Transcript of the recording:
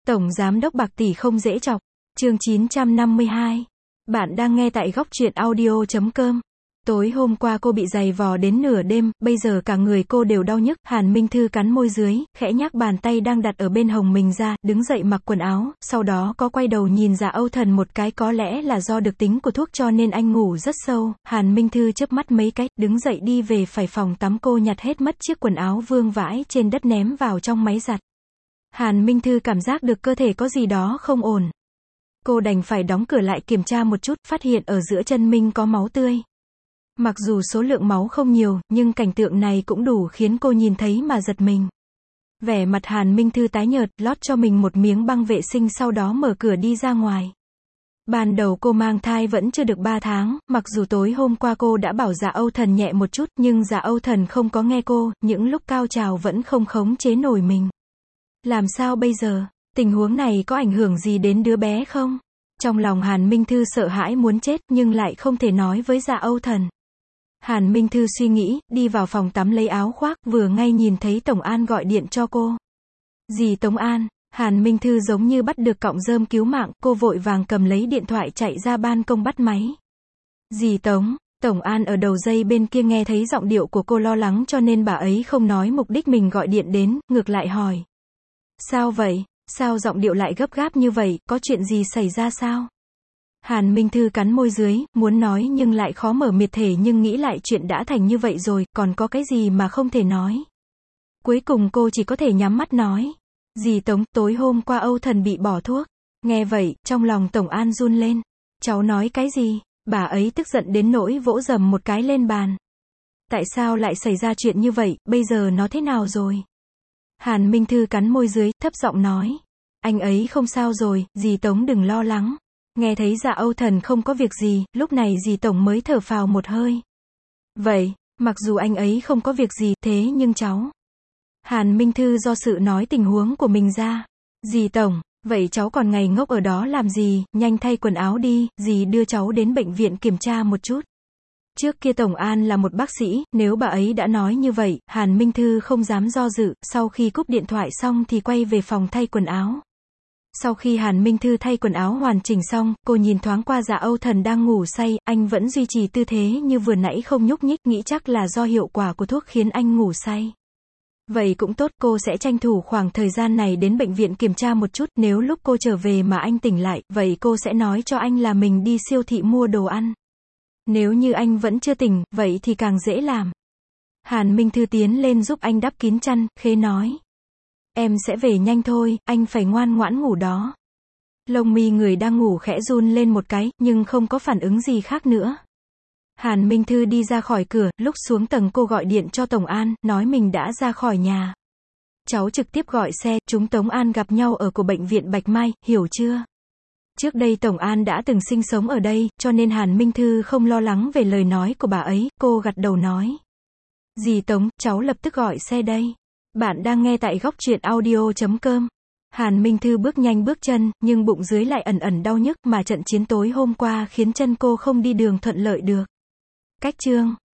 Tổng Giám đốc bạc tỷ không dễ chọc. Chương 952. Bạn đang nghe tại góc truyện audio.com. Tối hôm qua cô bị giày vò đến nửa đêm, bây giờ cả người cô đều đau nhức. Hàn Minh Thư cắn môi dưới, khẽ nhác bàn tay đang đặt ở bên hông mình ra, đứng dậy mặc quần áo, sau đó có quay đầu nhìn Dạ Âu Thần một cái, có lẽ là do được tính của thuốc cho nên anh ngủ rất sâu. Hàn Minh Thư chớp mắt mấy cái, đứng dậy đi về phải phòng tắm. Cô nhặt hết mất chiếc quần áo vương vãi trên đất ném vào trong máy giặt. Hàn Minh Thư cảm giác được cơ thể có gì đó không ổn. Cô đành phải đóng cửa lại kiểm tra một chút, phát hiện ở giữa chân mình có máu tươi. Mặc dù số lượng máu không nhiều, nhưng cảnh tượng này cũng đủ khiến cô nhìn thấy mà giật mình. Vẻ mặt Hàn Minh Thư tái nhợt, lót cho mình một miếng băng vệ sinh sau đó mở cửa đi ra ngoài. Ban đầu cô mang thai vẫn chưa được 3 tháng, mặc dù tối hôm qua cô đã bảo Dạ Âu Thần nhẹ một chút, nhưng Dạ Âu Thần không có nghe cô, những lúc cao trào vẫn không khống chế nổi mình. Làm sao bây giờ? Tình huống này có ảnh hưởng gì đến đứa bé không? Trong lòng Hàn Minh Thư sợ hãi muốn chết, nhưng lại không thể nói với Dạ Âu Thần. Hàn Minh Thư suy nghĩ, đi vào phòng tắm lấy áo khoác, vừa ngay nhìn thấy Tổng An gọi điện cho cô. Dì Tống An. Hàn Minh Thư giống như bắt được cọng rơm cứu mạng, cô vội vàng cầm lấy điện thoại chạy ra ban công bắt máy. Dì Tống. Tổng An ở đầu dây bên kia nghe thấy giọng điệu của cô lo lắng cho nên bà ấy không nói mục đích mình gọi điện đến, ngược lại hỏi. Sao vậy? Sao giọng điệu lại gấp gáp như vậy, có chuyện gì xảy ra sao? Hàn Minh Thư cắn môi dưới, muốn nói nhưng lại khó mở miệng thể, nhưng nghĩ lại chuyện đã thành như vậy rồi, còn có cái gì mà không thể nói. Cuối cùng cô chỉ có thể nhắm mắt nói. Dì Tống, tối hôm qua Âu Thần bị bỏ thuốc. Nghe vậy, trong lòng Tổng An run lên. Cháu nói cái gì? Bà ấy tức giận đến nỗi vỗ dầm một cái lên bàn. Tại sao lại xảy ra chuyện như vậy, bây giờ nó thế nào rồi? Hàn Minh Thư cắn môi dưới, thấp giọng nói. Anh ấy không sao rồi, dì Tống đừng lo lắng. Nghe thấy Dạ Âu Thần không có việc gì, lúc này dì Tổng mới thở phào một hơi. Vậy, mặc dù anh ấy không có việc gì, thế nhưng cháu. Hàn Minh Thư do sự nói tình huống của mình ra. Dì Tổng, vậy cháu còn ngây ngốc ở đó làm gì, nhanh thay quần áo đi, dì đưa cháu đến bệnh viện kiểm tra một chút. Trước kia Tổng An là một bác sĩ, nếu bà ấy đã nói như vậy, Hàn Minh Thư không dám do dự, sau khi cúp điện thoại xong thì quay về phòng thay quần áo. Sau khi Hàn Minh Thư thay quần áo hoàn chỉnh xong, cô nhìn thoáng qua Dạ Âu Thần đang ngủ say, anh vẫn duy trì tư thế như vừa nãy không nhúc nhích, nghĩ chắc là do hiệu quả của thuốc khiến anh ngủ say. Vậy cũng tốt, cô sẽ tranh thủ khoảng thời gian này đến bệnh viện kiểm tra một chút, nếu lúc cô trở về mà anh tỉnh lại, vậy cô sẽ nói cho anh là mình đi siêu thị mua đồ ăn. Nếu như anh vẫn chưa tỉnh, vậy thì càng dễ làm. Hàn Minh Thư tiến lên giúp anh đắp kín chăn, khẽ nói. Em sẽ về nhanh thôi, anh phải ngoan ngoãn ngủ đó. Lông mi người đang ngủ khẽ run lên một cái, nhưng không có phản ứng gì khác nữa. Hàn Minh Thư đi ra khỏi cửa, lúc xuống tầng cô gọi điện cho Tổng An, nói mình đã ra khỏi nhà. Cháu trực tiếp gọi xe, chúng Tống An gặp nhau ở của bệnh viện Bạch Mai, hiểu chưa? Trước đây Tổng An đã từng sinh sống ở đây, cho nên Hàn Minh Thư không lo lắng về lời nói của bà ấy, cô gật đầu nói. Dì Tống, cháu lập tức gọi xe đây. Bạn đang nghe tại góc truyện audio.com. Hàn Minh Thư bước nhanh bước chân, nhưng bụng dưới lại ẩn ẩn đau nhức, mà trận chiến tối hôm qua khiến chân cô không đi đường thuận lợi được. Cách chương